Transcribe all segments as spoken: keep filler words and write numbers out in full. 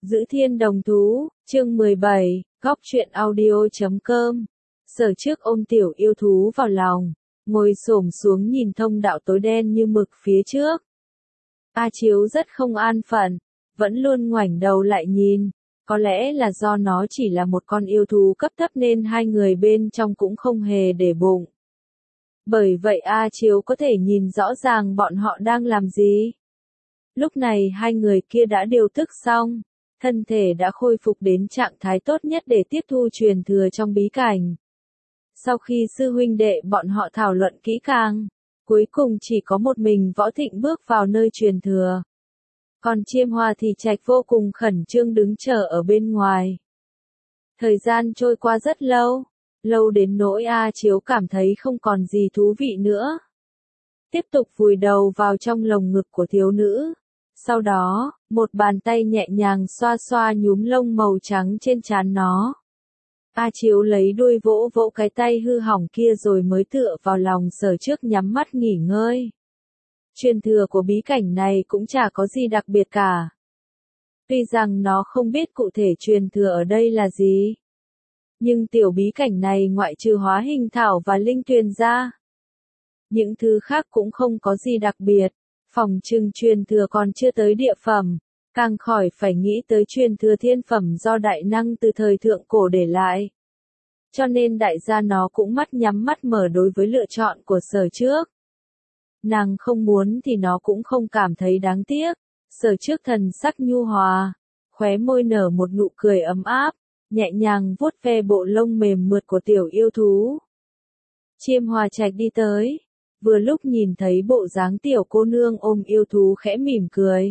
Giữ Thiên Đồng Thú, chương mười bảy, góc truyện audio chấm com. Sở Trước ôm tiểu yêu thú vào lòng, ngồi xổm xuống nhìn thông đạo tối đen như mực phía trước. A Chiếu rất không an phận, vẫn luôn ngoảnh đầu lại nhìn, có lẽ là do nó chỉ là một con yêu thú cấp thấp nên hai người bên trong cũng không hề để bụng. Bởi vậy A Chiếu có thể nhìn rõ ràng bọn họ đang làm gì. Lúc này hai người kia đã điều tức xong, thân thể đã khôi phục đến trạng thái tốt nhất để tiếp thu truyền thừa trong bí cảnh. Sau khi sư huynh đệ bọn họ thảo luận kỹ càng, cuối cùng chỉ có một mình Võ Thịnh bước vào nơi truyền thừa. Còn Chiêm Hoa thì Trạch vô cùng khẩn trương đứng chờ ở bên ngoài. Thời gian trôi qua rất lâu, lâu đến nỗi A Chiếu cảm thấy không còn gì thú vị nữa. Tiếp tục vùi đầu vào trong lồng ngực của thiếu nữ. Sau đó, một bàn tay nhẹ nhàng xoa xoa nhúm lông màu trắng trên trán nó. A Chiếu lấy đuôi vỗ vỗ cái tay hư hỏng kia rồi mới tựa vào lòng Sở Trước nhắm mắt nghỉ ngơi. Truyền thừa của bí cảnh này cũng chả có gì đặc biệt cả. Tuy rằng nó không biết cụ thể truyền thừa ở đây là gì. Nhưng tiểu bí cảnh này ngoại trừ hóa hình thảo và linh tuyền ra, những thứ khác cũng không có gì đặc biệt. Phòng trừng truyền thừa còn chưa tới địa phẩm, càng khỏi phải nghĩ tới truyền thừa thiên phẩm do đại năng từ thời thượng cổ để lại. Cho nên đại gia nó cũng mắt nhắm mắt mở đối với lựa chọn của Sở Trước. Nàng không muốn thì nó cũng không cảm thấy đáng tiếc. Sở Trước thần sắc nhu hòa, khóe môi nở một nụ cười ấm áp, nhẹ nhàng vuốt ve bộ lông mềm mượt của tiểu yêu thú. Chiêm Hoa Trạch đi tới, vừa lúc nhìn thấy bộ dáng tiểu cô nương ôm yêu thú khẽ mỉm cười.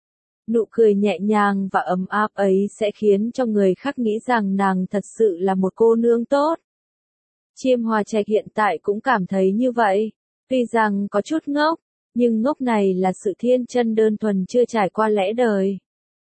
Nụ cười nhẹ nhàng và ấm áp ấy sẽ khiến cho người khác nghĩ rằng nàng thật sự là một cô nương tốt. Chiêm Hoa Trạch hiện tại cũng cảm thấy như vậy, tuy rằng có chút ngốc, nhưng ngốc này là sự thiên chân đơn thuần chưa trải qua lẽ đời.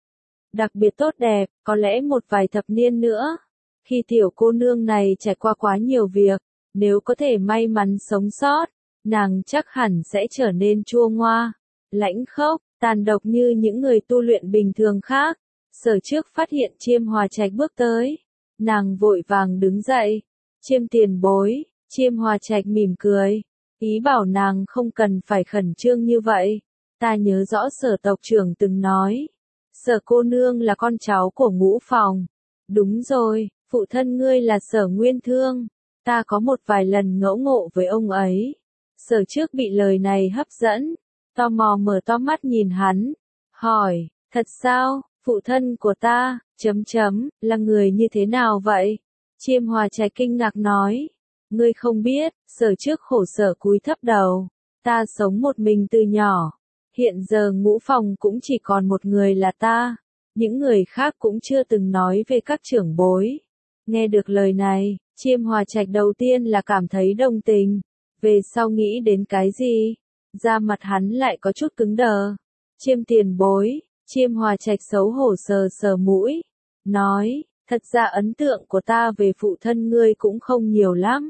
Đặc biệt tốt đẹp, có lẽ một vài thập niên nữa, khi tiểu cô nương này trải qua quá nhiều việc, nếu có thể may mắn sống sót, nàng chắc hẳn sẽ trở nên chua ngoa, lãnh khốc, tàn độc như những người tu luyện bình thường khác. Sở Trước phát hiện Chiêm Hoa Trạch bước tới, nàng vội vàng đứng dậy. Chiêm tiền bối, Chiêm Hoa Trạch mỉm cười, ý bảo nàng không cần phải khẩn trương như vậy. Ta nhớ rõ Sở tộc trưởng từng nói, Sở cô nương là con cháu của Ngũ Phòng. Đúng rồi, phụ thân ngươi là Sở Nguyên Thương, ta có một vài lần ngẫu ngộ với ông ấy. Sở Trước bị lời này hấp dẫn, tò mò mở to mắt nhìn hắn, hỏi, thật sao, phụ thân của ta, chấm chấm, là người như thế nào vậy? Chiêm Hoa Trạch kinh ngạc nói, ngươi không biết. Sở Trước khổ sở cúi thấp đầu, ta sống một mình từ nhỏ, hiện giờ Ngũ Phòng cũng chỉ còn một người là ta, những người khác cũng chưa từng nói về các trưởng bối. Nghe được lời này, Chiêm Hoa Trạch đầu tiên là cảm thấy đồng tình, về sau nghĩ đến cái gì, da mặt hắn lại có chút cứng đờ. Chiêm tiền bối, Chiêm Hoa Trạch xấu hổ sờ sờ mũi, nói, thật ra ấn tượng của ta về phụ thân ngươi cũng không nhiều lắm.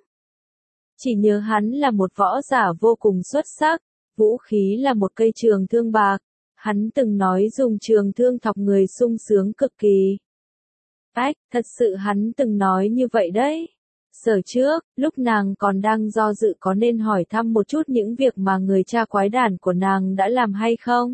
Chỉ nhớ hắn là một võ giả vô cùng xuất sắc, vũ khí là một cây trường thương bạc, hắn từng nói dùng trường thương thọc người sung sướng cực kỳ. Ách, thật sự hắn từng nói như vậy đấy. Sở Trước, lúc nàng còn đang do dự có nên hỏi thăm một chút những việc mà người cha quái đản của nàng đã làm hay không.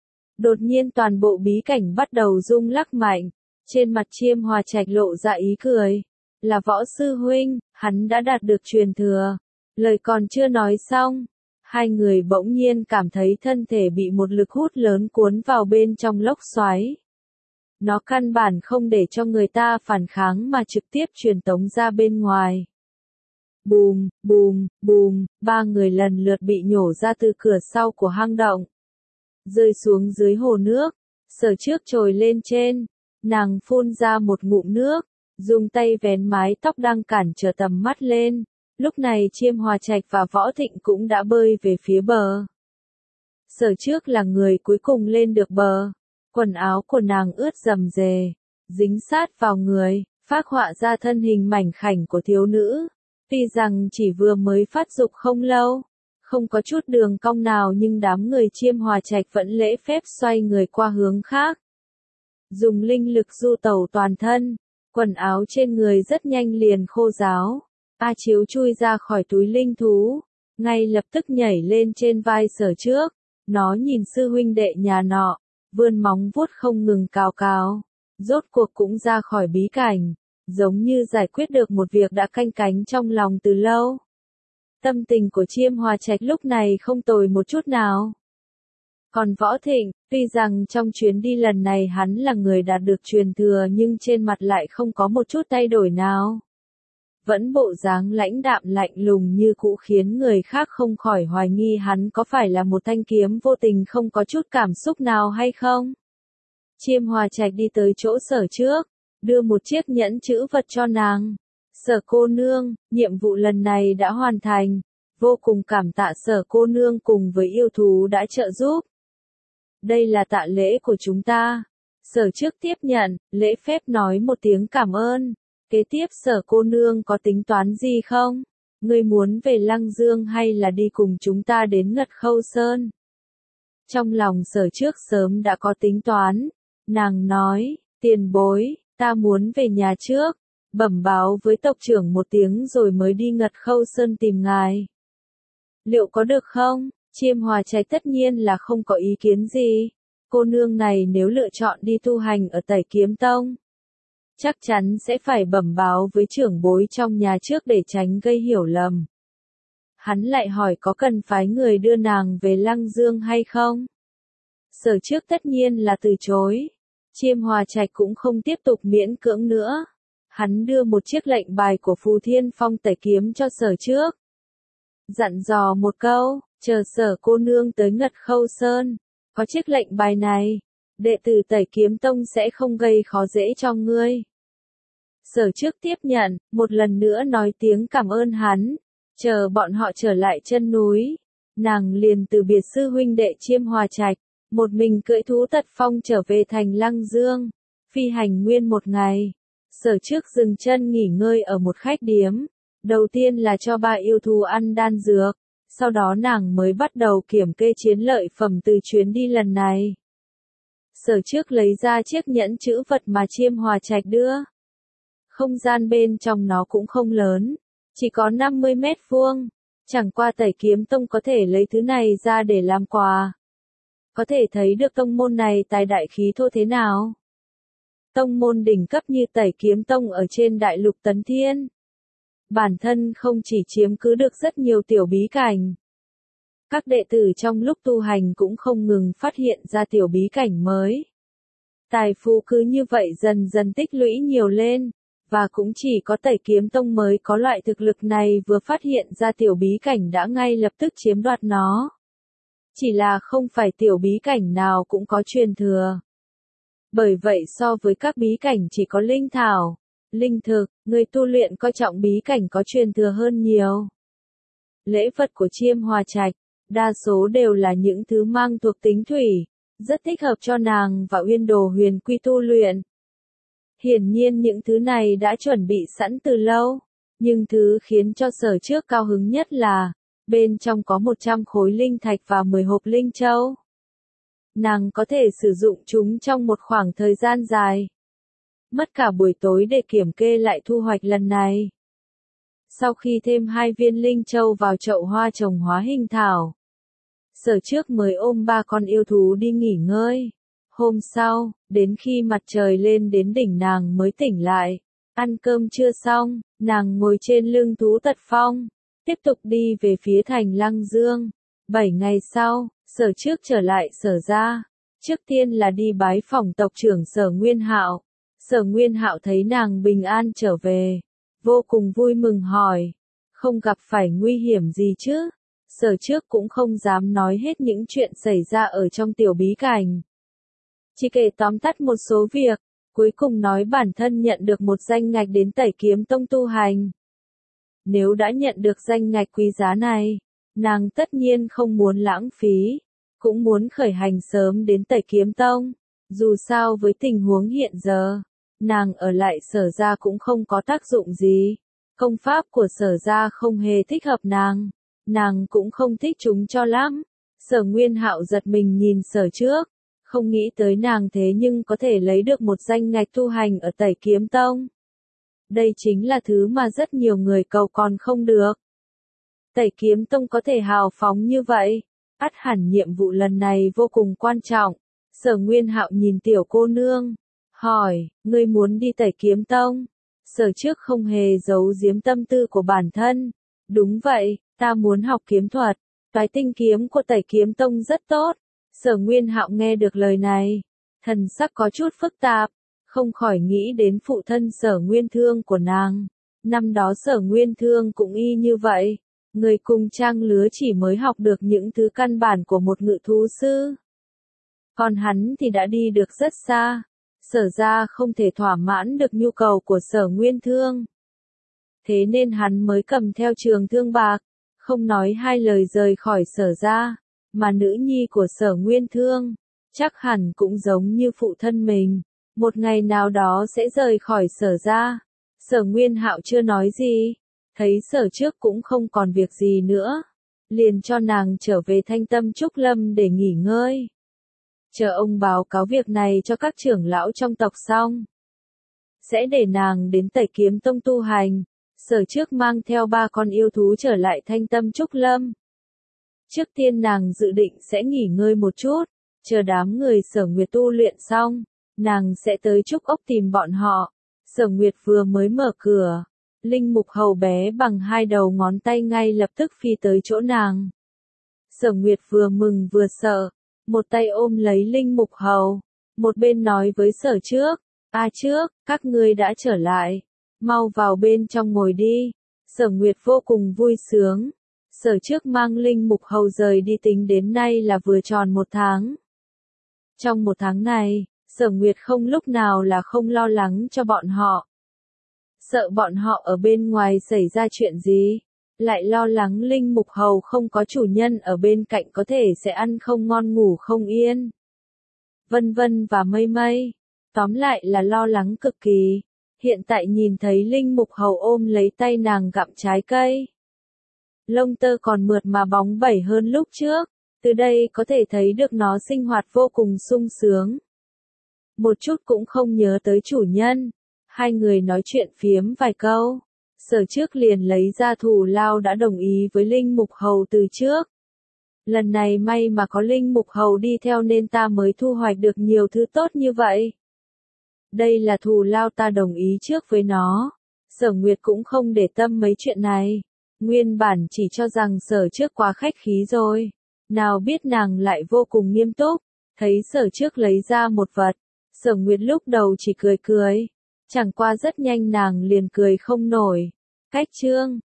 Đột nhiên toàn bộ bí cảnh bắt đầu rung lắc mạnh, trên mặt Chiêm Hoa Trạch lộ ra ý cười. Là Võ sư huynh, hắn đã đạt được truyền thừa. Lời còn chưa nói xong, hai người bỗng nhiên cảm thấy thân thể bị một lực hút lớn cuốn vào bên trong lốc xoáy. Nó căn bản không để cho người ta phản kháng mà trực tiếp truyền tống ra bên ngoài. Bùm, bùm, bùm, ba người lần lượt bị nhổ ra từ cửa sau của hang động, rơi xuống dưới hồ nước. Sở Trước trồi lên trên, nàng phun ra một ngụm nước, dùng tay vén mái tóc đang cản trở tầm mắt lên. Lúc này Chiêm Hoa Trạch và Võ Thịnh cũng đã bơi về phía bờ. Sở Trước là người cuối cùng lên được bờ. Quần áo của nàng ướt rầm rề, dính sát vào người, phác họa ra thân hình mảnh khảnh của thiếu nữ. Tuy rằng chỉ vừa mới phát dục không lâu, không có chút đường cong nào nhưng đám người Chiêm Hoa Trạch vẫn lễ phép xoay người qua hướng khác. dùng linh lực du tẩu toàn thân, quần áo trên người rất nhanh liền khô ráo. A Chiếu chui ra khỏi túi linh thú, ngay lập tức nhảy lên trên vai Sở Trước, nó nhìn sư huynh đệ nhà nọ, vươn móng vuốt không ngừng cào cào, rốt cuộc cũng ra khỏi bí cảnh, giống như giải quyết được một việc đã canh cánh trong lòng từ lâu. Tâm tình của Chiêm Hòa Trạch lúc này không tồi một chút nào. Còn Võ Thịnh, tuy rằng trong chuyến đi lần này hắn là người đạt được truyền thừa nhưng trên mặt lại không có một chút thay đổi nào. Vẫn bộ dáng lãnh đạm lạnh lùng như cũ khiến người khác không khỏi hoài nghi hắn có phải là một thanh kiếm vô tình không có chút cảm xúc nào hay không. Chiêm Hòa Trạch đi tới chỗ Sở Trước, đưa một chiếc nhẫn chữ vật cho nàng. Sở cô nương, nhiệm vụ lần này đã hoàn thành, vô cùng cảm tạ Sở cô nương cùng với yêu thú đã trợ giúp. Đây là tạ lễ của chúng ta. Sở Trước tiếp nhận, lễ phép nói một tiếng cảm ơn. Kế tiếp Sở cô nương có tính toán gì không? Ngươi muốn về Lăng Dương hay là đi cùng chúng ta đến Ngật Khâu Sơn? Trong lòng Sở Trước sớm đã có tính toán. Nàng nói, tiền bối, ta muốn về nhà trước, bẩm báo với tộc trưởng một tiếng rồi mới đi Ngật Khâu Sơn tìm ngài. Liệu có được không? Chiêm Hòa Trạch tất nhiên là không có ý kiến gì. Cô nương này nếu lựa chọn đi tu hành ở Tẩy Kiếm Tông, chắc chắn sẽ phải bẩm báo với trưởng bối trong nhà trước để tránh gây hiểu lầm. Hắn lại hỏi có cần phái người đưa nàng về Lăng Dương hay không? Sở Trước tất nhiên là từ chối. Chiêm Hòa Trạch cũng không tiếp tục miễn cưỡng nữa. Hắn đưa một chiếc lệnh bài của Phù Thiên Phong Tẩy Kiếm cho Sở Trước. Dặn dò một câu, chờ Sở cô nương tới Ngật Khâu Sơn. Có chiếc lệnh bài này, đệ tử Tẩy Kiếm Tông sẽ không gây khó dễ cho ngươi. Sở Trước tiếp nhận, một lần nữa nói tiếng cảm ơn hắn. Chờ bọn họ trở lại chân núi, nàng liền từ biệt sư huynh đệ Chiêm Hòa Trạch, một mình cưỡi thú tật phong trở về thành Lăng Dương, phi hành nguyên một ngày. Sở Trước dừng chân nghỉ ngơi ở một khách điếm, đầu tiên là cho ba yêu thú ăn đan dược, sau đó nàng mới bắt đầu kiểm kê chiến lợi phẩm từ chuyến đi lần này. Sở Trước lấy ra chiếc nhẫn chữ vật mà Chiêm Hòa Trạch đưa. Không gian bên trong nó cũng không lớn, chỉ có năm mươi mét vuông, chẳng qua Tẩy Kiếm Tông có thể lấy thứ này ra để làm quà. Có thể thấy được tông môn này tài đại khí thô thế nào. Tông môn đỉnh cấp như Tẩy Kiếm Tông ở trên đại lục Tấn Thiên. Bản thân không chỉ chiếm cứ được rất nhiều tiểu bí cảnh. Các đệ tử trong lúc tu hành cũng không ngừng phát hiện ra tiểu bí cảnh mới. Tài phú cứ như vậy dần dần tích lũy nhiều lên, và cũng chỉ có Tẩy Kiếm Tông mới có loại thực lực này vừa phát hiện ra tiểu bí cảnh đã ngay lập tức chiếm đoạt nó. Chỉ là không phải tiểu bí cảnh nào cũng có truyền thừa. Bởi vậy so với các bí cảnh chỉ có linh thảo, linh thực, người tu luyện coi trọng bí cảnh có truyền thừa hơn nhiều. Lễ vật của Chiêm Hòa Trạch, đa số đều là những thứ mang thuộc tính thủy, rất thích hợp cho nàng và Uyên Đồ Huyền Quy tu luyện. Hiển nhiên những thứ này đã chuẩn bị sẵn từ lâu, nhưng thứ khiến cho Sở Trước cao hứng nhất là, bên trong có một trăm khối linh thạch và mười hộp linh châu. Nàng có thể sử dụng chúng trong một khoảng thời gian dài. Mất cả buổi tối để kiểm kê lại thu hoạch lần này. Sau khi thêm hai viên linh châu vào chậu hoa trồng hóa hình thảo, Sở Trước mới ôm ba con yêu thú đi nghỉ ngơi. Hôm sau, đến khi mặt trời lên đến đỉnh nàng mới tỉnh lại. Ăn cơm chưa xong, nàng ngồi trên lưng thú tật phong, tiếp tục đi về phía thành Lăng Dương. Bảy ngày sau, Sở Trước trở lại Sở gia. Trước tiên là đi bái phỏng tộc trưởng Sở Nguyên Hạo. Sở Nguyên Hạo thấy nàng bình an trở về, vô cùng vui mừng hỏi, không gặp phải nguy hiểm gì chứ? Sở Trước cũng không dám nói hết những chuyện xảy ra ở trong tiểu bí cảnh. Chỉ kể tóm tắt một số việc, cuối cùng nói bản thân nhận được một danh ngạch đến Tẩy Kiếm Tông tu hành. Nếu đã nhận được danh ngạch quý giá này, nàng tất nhiên không muốn lãng phí, cũng muốn khởi hành sớm đến Tẩy Kiếm Tông. Dù sao với tình huống hiện giờ, nàng ở lại Sở gia cũng không có tác dụng gì. Công pháp của Sở gia không hề thích hợp nàng, nàng cũng không thích chúng cho lắm. Sở Nguyên Hạo giật mình nhìn Sở Trước, Không nghĩ tới nàng thế nhưng có thể lấy được một danh ngạch tu hành ở Tẩy Kiếm Tông. Đây chính là thứ mà rất nhiều người cầu còn không được. Tẩy Kiếm Tông có thể hào phóng như vậy, ắt hẳn nhiệm vụ lần này vô cùng quan trọng. Sở Nguyên Hạo nhìn tiểu cô nương, hỏi, ngươi muốn đi Tẩy Kiếm Tông? Sở Trước không hề giấu giếm tâm tư của bản thân. Đúng vậy, ta muốn học kiếm thuật, toái tinh kiếm của Tẩy Kiếm Tông rất tốt. Sở Nguyên Hạo nghe được lời này, thần sắc có chút phức tạp, không khỏi nghĩ đến phụ thân Sở Nguyên Thương của nàng. Năm đó Sở Nguyên Thương cũng y như vậy, người cùng trang lứa chỉ mới học được những thứ căn bản của một ngự thú sư. Còn hắn thì đã đi được rất xa, Sở ra không thể thỏa mãn được nhu cầu của Sở Nguyên Thương. Thế nên hắn mới cầm theo trường thương bạc, không nói hai lời rời khỏi Sở ra, mà nữ nhi của Sở Nguyên Thương, chắc hẳn cũng giống như phụ thân mình, một ngày nào đó sẽ rời khỏi Sở ra. Sở Nguyên Hạo chưa nói gì, thấy Sở Trước cũng không còn việc gì nữa, liền cho nàng trở về Thanh Tâm Trúc Lâm để nghỉ ngơi. Chờ ông báo cáo việc này cho các trưởng lão trong tộc xong, sẽ để nàng đến Tẩy Kiếm Tông tu hành. Sở Trước mang theo ba con yêu thú trở lại Thanh Tâm Trúc Lâm. Trước tiên nàng dự định sẽ nghỉ ngơi một chút, chờ đám người Sở Nguyệt tu luyện xong, nàng sẽ tới Trúc Ốc tìm bọn họ. Sở Nguyệt vừa mới mở cửa, Linh Mục Hầu bé bằng hai đầu ngón tay ngay lập tức phi tới chỗ nàng. Sở Nguyệt vừa mừng vừa sợ, một tay ôm lấy Linh Mục Hầu, một bên nói với Sở Trước, a Trước, các ngươi đã trở lại, mau vào bên trong ngồi đi. Sở Nguyệt vô cùng vui sướng. Sở Trước mang Linh Mục Hầu rời đi tính đến nay là vừa tròn một tháng. Trong một tháng này, Sở Nguyệt không lúc nào là không lo lắng cho bọn họ. Sợ bọn họ ở bên ngoài xảy ra chuyện gì, lại lo lắng Linh Mục Hầu không có chủ nhân ở bên cạnh có thể sẽ ăn không ngon ngủ không yên. Vân vân và mây mây. Tóm lại là lo lắng cực kỳ. Hiện tại nhìn thấy Linh Mục Hầu ôm lấy tay nàng gặm trái cây. Lông tơ còn mượt mà bóng bẩy hơn lúc trước, từ đây có thể thấy được nó sinh hoạt vô cùng sung sướng. Một chút cũng không nhớ tới chủ nhân, hai người nói chuyện phiếm vài câu. Sở Trước liền lấy ra thù lao đã đồng ý với Linh Mục Hầu từ trước. Lần này may mà có Linh Mục Hầu đi theo nên ta mới thu hoạch được nhiều thứ tốt như vậy. Đây là thù lao ta đồng ý trước với nó. Sở Nguyệt cũng không để tâm mấy chuyện này. Nguyên bản chỉ cho rằng Sở Trước quá khách khí rồi. Nào biết nàng lại vô cùng nghiêm túc. Thấy Sở Trước lấy ra một vật, Sở Nguyệt lúc đầu chỉ cười cười. Chẳng qua rất nhanh nàng liền cười không nổi. Cách chương